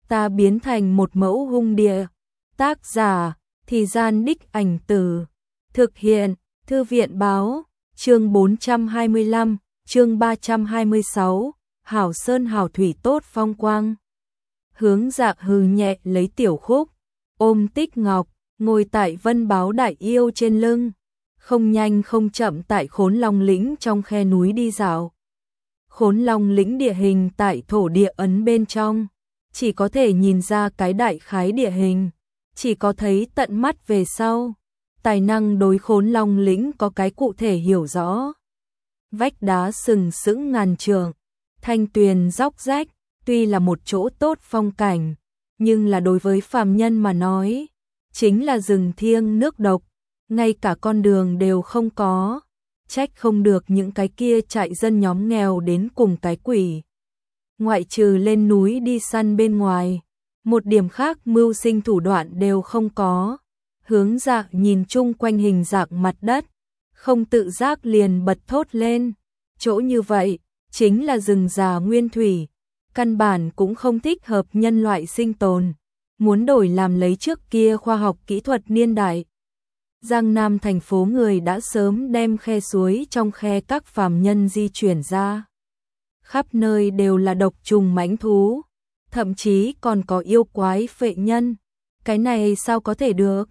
ta biến thành một mẫu hung địa. Tác giả, Thì Gian Đích Ảnh Từ. Thực hiện, Thư viện Báo. Chương 425, chương 326, Hảo Sơn hảo thủy tốt phong quang. Hướng Dạ hừ nhẹ lấy tiểu khúc, ôm Tích Ngọc, ngồi tại Vân Báo Đại Yêu trên lưng, không nhanh không chậm tại Khốn Long lĩnh trong khe núi đi dạo. Khốn Long lĩnh địa hình tại thổ địa ấn bên trong, chỉ có thể nhìn ra cái đại khái địa hình, chỉ có thấy tận mắt về sau, tài năng đối Khốn Long lĩnh có cái cụ thể hiểu rõ. Vách đá sừng sững ngàn trượng, thanh tuyền róc rách, tuy là một chỗ tốt phong cảnh, nhưng là đối với phàm nhân mà nói, chính là rừng thiêng nước độc, ngay cả con đường đều không có, trách không được những cái kia trại dân nhóm nghèo đến cùng cái quỷ. Ngoại trừ lên núi đi săn bên ngoài, một điểm khác mưu sinh thủ đoạn đều không có. Hướng Dạ nhìn chung quanh hình dạng mặt đất, không tự giác liền bật thốt lên, chỗ như vậy, chính là rừng già nguyên thủy, căn bản cũng không thích hợp nhân loại sinh tồn, muốn đổi làm lấy trước kia khoa học kỹ thuật niên đại. Giang Nam thành phố người đã sớm đem khe suối trong khe các phàm nhân di chuyển ra. Khắp nơi đều là độc trùng mãnh thú, thậm chí còn có yêu quái phệ nhân, cái này sao có thể được?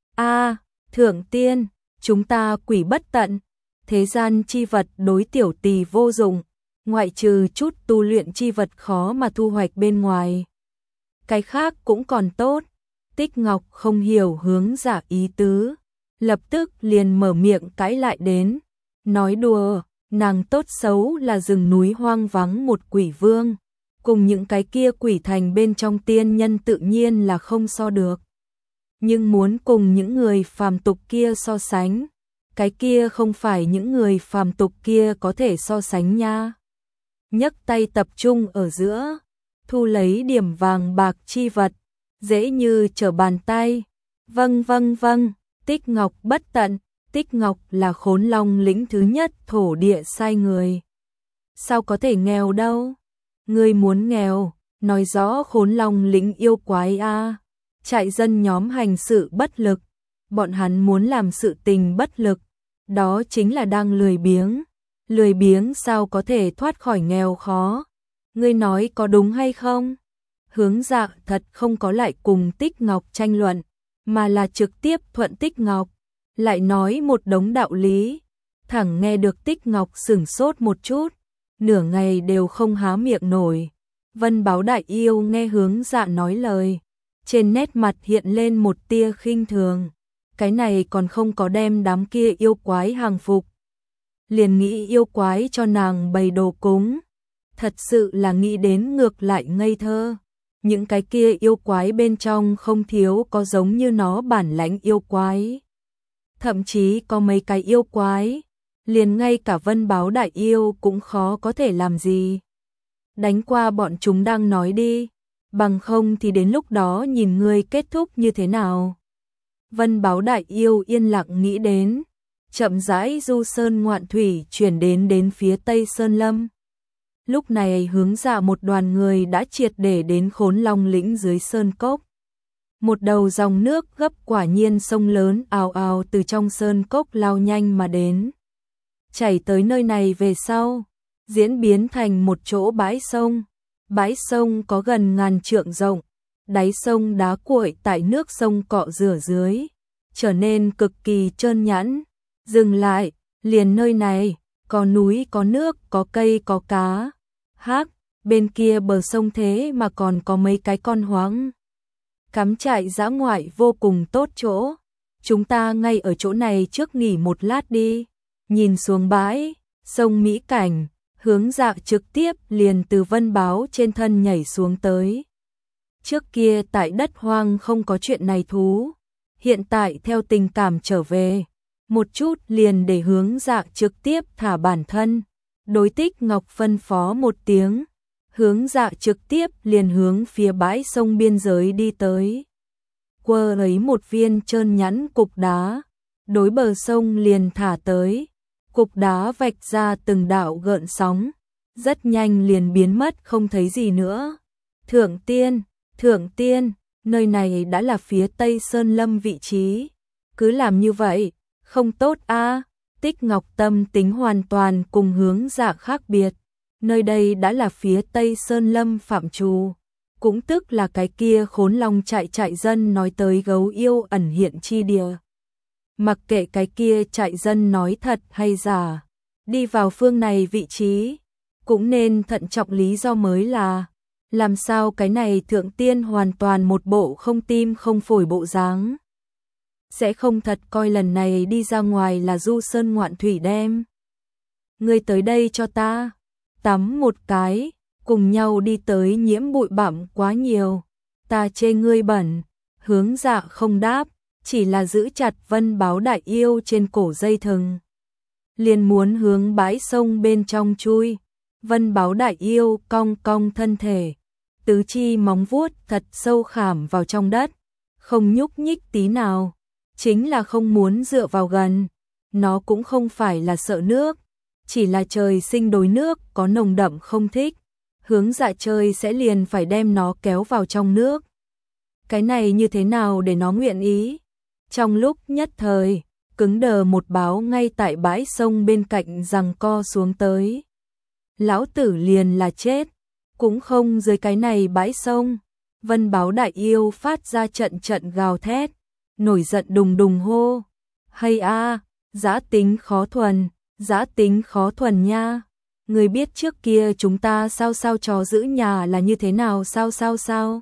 A, thượng tiên, chúng ta quỷ bất tận, thế gian chi vật đối tiểu tỳ vô dụng, ngoại trừ chút tu luyện chi vật khó mà thu hoạch bên ngoài. Cái khác cũng còn tốt. Tích Ngọc không hiểu Hướng Dạ ý tứ, lập tức liền mở miệng cãi lại đến, nói đùa, nàng tốt xấu là rừng núi hoang vắng một quỷ vương, cùng những cái kia quỷ thành bên trong tiên nhân tự nhiên là không so được. Nhưng muốn cùng những người phàm tục kia so sánh, cái kia không phải những người phàm tục kia có thể so sánh nha. Nhấc tay tập trung ở giữa, thu lấy điểm vàng bạc chi vật, dễ như trở bàn tay. Vâng vâng vâng, Tích Ngọc bất tận, Tích Ngọc là Khốn Long lĩnh thứ nhất thổ địa sai người. Sao có thể nghèo đâu? Ngươi muốn nghèo, nói rõ Khốn Long lĩnh yêu quái a. Trại dân nhóm hành sự bất lực, bọn hắn muốn làm sự tình bất lực, đó chính là đang lười biếng. Lười biếng sao có thể thoát khỏi nghèo khó? Ngươi nói có đúng hay không? Hướng Dạ thật không có lại cùng Tích Ngọc tranh luận, mà là trực tiếp thuận Tích Ngọc, lại nói một đống đạo lý. Thẳng nghe được Tích Ngọc sửng sốt một chút, nửa ngày đều không há miệng nổi. Vân Báo Đại Yêu nghe Hướng Dạ nói lời, trên nét mặt hiện lên một tia khinh thường, cái này còn không có đem đám kia yêu quái hàng phục, liền nghĩ yêu quái cho nàng bày đồ cúng, thật sự là nghĩ đến ngược lại ngây thơ. Những cái kia yêu quái bên trong không thiếu có giống như nó bản lãnh yêu quái, thậm chí có mấy cái yêu quái, liền ngay cả Vân Báo Đại Yêu cũng khó có thể làm gì. Đánh qua bọn chúng đang nói đi, bằng không thì đến lúc đó nhìn ngươi kết thúc như thế nào. Vân Báo Đại Yêu yên lặng nghĩ đến, chậm rãi du sơn ngoạn thủy chuyển đến phía Tây Sơn Lâm. Lúc này Hướng Dạ một đoàn người đã triệt để đến Khốn Long lĩnh dưới sơn cốc. Một đầu dòng nước gấp quả nhiên sông lớn ào ào từ trong sơn cốc lao nhanh mà đến. Chảy tới nơi này về sau, diễn biến thành một chỗ bãi sông. Bãi sông có gần ngàn trượng rộng, đáy sông đá cuội tại nước sông cọ rửa dưới, trở nên cực kỳ trơn nhẵn. Dừng lại, liền nơi này, có núi có nước, có cây có cá. Hắc, bên kia bờ sông thế mà còn có mấy cái con hoáng. Cắm trại dã ngoại vô cùng tốt chỗ. Chúng ta ngay ở chỗ này trước nghỉ một lát đi. Nhìn xuống bãi, sông mỹ cảnh, Hướng Dạ trực tiếp liền từ Vân Báo trên thân nhảy xuống tới. Trước kia tại đất hoang không có chuyện này thú, hiện tại theo tình cảm trở về, một chút liền để Hướng Dạ trực tiếp thả bản thân. Đối Tích Ngọc phân phó một tiếng, Hướng Dạ trực tiếp liền hướng phía bãi sông biên giới đi tới. Quơ lấy một viên trơn nhẵn cục đá, đối bờ sông liền thả tới. Cục đá vạch ra từng đạo gợn sóng, rất nhanh liền biến mất không thấy gì nữa. Thượng tiên, Thượng tiên, nơi này đã là phía Tây Sơn Lâm vị trí. Cứ làm như vậy, không tốt a. Tích Ngọc tâm tính hoàn toàn cùng Hướng Dạ khác biệt. Nơi đây đã là phía Tây Sơn Lâm phạm trù. Cũng tức là cái kia khốn long trại dân nói tới gấu yêu ẩn hiện chi địa. Mặc kệ cái kia trại dân nói thật hay giả, đi vào phương này vị trí, cũng nên thận trọng lý do mới là, làm sao cái này thượng tiên hoàn toàn một bộ không tim không phổi bộ dáng. Sẽ không thật coi lần này đi ra ngoài là du sơn ngoạn thủy đem. Ngươi tới đây cho ta, tắm một cái, cùng nhau đi tới nhiễm bụi bặm quá nhiều. Ta chê ngươi bẩn, Hướng Dạ không đáp, chỉ là giữ chặt Vân Báo Đại Yêu trên cổ dây thừng. Liền muốn hướng bãi sông bên trong chui. Vân Báo Đại Yêu cong cong thân thể, tứ chi móng vuốt thật sâu khảm vào trong đất, không nhúc nhích tí nào, chính là không muốn dựa vào gần. Nó cũng không phải là sợ nước, chỉ là trời sinh đối nước có nồng đậm không thích. Hướng Dạ chơi sẽ liền phải đem nó kéo vào trong nước. Cái này như thế nào để nó nguyện ý? Trong lúc nhất thời, cứng đờ một báo ngay tại bãi sông bên cạnh giằng co xuống tới. Lão tử liền là chết, cũng không dưới cái này bãi sông. Vân Báo Đại Yêu phát ra trận trận gào thét, nổi giận đùng đùng hô. Hay a, dã tính khó thuần, dã tính khó thuần nha. Người biết trước kia chúng ta sao chó giữ nhà là như thế nào sao?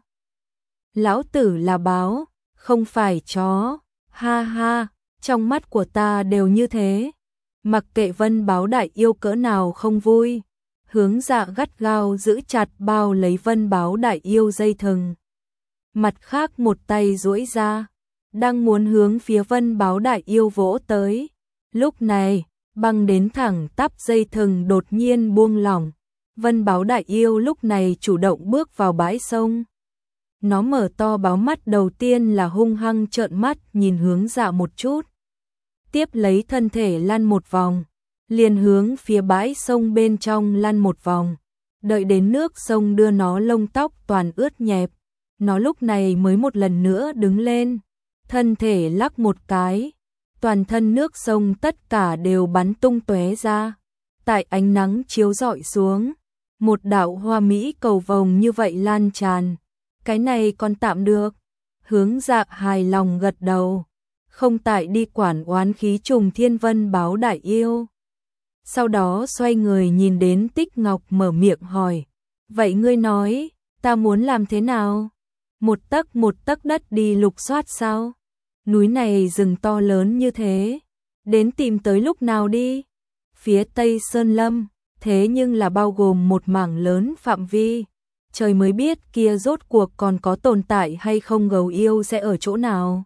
Lão tử là báo, không phải chó, ha ha, trong mắt của ta đều như thế. Mặc kệ Vân Báo Đại Yêu cỡ nào không vui, Hướng Dạ gắt gao giữ chặt bao lấy Vân Báo Đại Yêu dây thừng. Mặt khác một tay duỗi ra, đang muốn hướng phía Vân Báo Đại Yêu vỗ tới. Lúc này, băng đến thẳng tắp dây thừng đột nhiên buông lỏng. Vân Báo Đại Yêu lúc này chủ động bước vào bãi sông. Nó mở to báo mắt đầu tiên là hung hăng trợn mắt nhìn Hướng Dạ một chút. Tiếp lấy thân thể lăn một vòng, liền hướng phía bãi sông bên trong lăn một vòng. Đợi đến nước sông đưa nó lông tóc toàn ướt nhẹp, nó lúc này mới một lần nữa đứng lên, thân thể lắc một cái. Toàn thân nước sông tất cả đều bắn tung tóe ra. Tại ánh nắng chiếu rọi xuống, một đạo hoa mỹ cầu vồng như vậy lan tràn. Cái này còn tạm được. Hướng Dạ hài lòng gật đầu, không tại đi quản oán khí trùng thiên Vân Báo Đại Yêu. Sau đó xoay người nhìn đến Tích Ngọc mở miệng hỏi, vậy ngươi nói, ta muốn làm thế nào? Một tấc đất đi lục soát sao? Núi này rừng to lớn như thế, đến tìm tới lúc nào đi? Phía Tây Sơn Lâm, thế nhưng là bao gồm một mảng lớn phạm vi. Trời mới biết kia rốt cuộc còn có tồn tại hay không gấu yêu sẽ ở chỗ nào.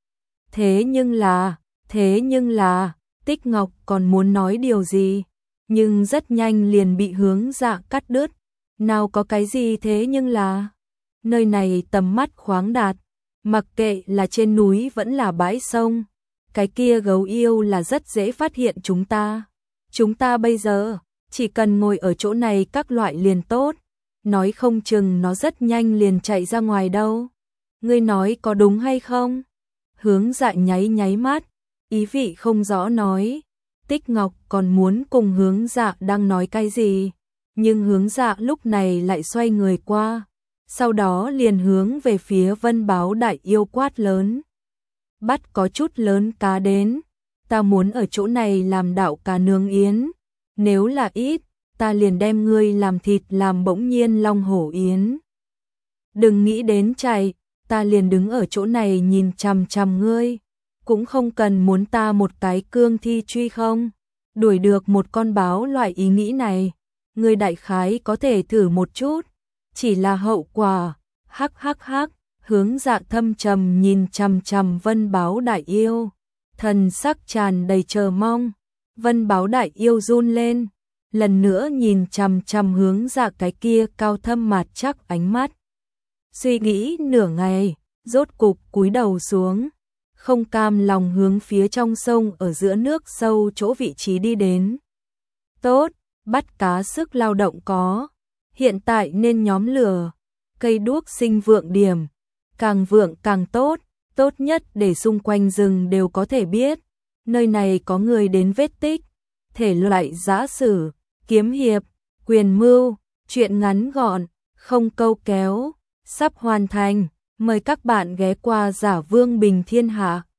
Thế nhưng là, Tích Ngọc còn muốn nói điều gì, nhưng rất nhanh liền bị Hướng Dạ cắt đứt. Nào có cái gì thế nhưng là, nơi này tầm mắt khoáng đạt, mặc kệ là trên núi vẫn là bãi sông, cái kia gấu yêu là rất dễ phát hiện chúng ta. Chúng ta bây giờ, chỉ cần ngồi ở chỗ này các loại liền tốt, nói không chừng nó rất nhanh liền chạy ra ngoài đâu. Ngươi nói có đúng hay không? Hướng Dạ nháy mắt, ý vị không rõ nói. Tích Ngọc còn muốn cùng Hướng Dạ đang nói cái gì, nhưng Hướng Dạ lúc này lại xoay người qua, sau đó liền hướng về phía Vân Báo Đại Yêu quát lớn. Bắt có chút lớn cá đến, ta muốn ở chỗ này làm đạo cá nướng yến, nếu là ít, ta liền đem ngươi làm thịt làm bỗng nhiên long hổ yến. Đừng nghĩ đến chạy, ta liền đứng ở chỗ này nhìn chằm chằm ngươi, cũng không cần muốn ta một cái cương thi truy không, đuổi được một con báo loại ý nghĩ này, ngươi đại khái có thể thử một chút, chỉ là hậu quả, hắc, Hướng Dạ thâm trầm nhìn chằm chằm Vân Báo Đại Yêu, thần sắc tràn đầy chờ mong. Vân Báo Đại Yêu run lên, lần nữa nhìn chằm chằm Hướng Dạ cái kia cao thâm mạt chắc ánh mắt. Suy nghĩ nửa ngày, rốt cục cúi đầu xuống, không cam lòng hướng phía trong sông ở giữa nước sâu chỗ vị trí đi đến. Tốt, bắt cá sức lao động có, hiện tại nên nhóm lửa. cây đuốc sinh vượng điểm, càng vượng càng tốt, tốt nhất để xung quanh rừng đều có thể biết, nơi này có người đến vết tích, thể loại giã sử, kiếm hiệp, quyền mưu, truyện ngắn gọn, không câu kéo, sắp hoàn thành, mời các bạn ghé qua Giả Vương Bình Thiên Hạ.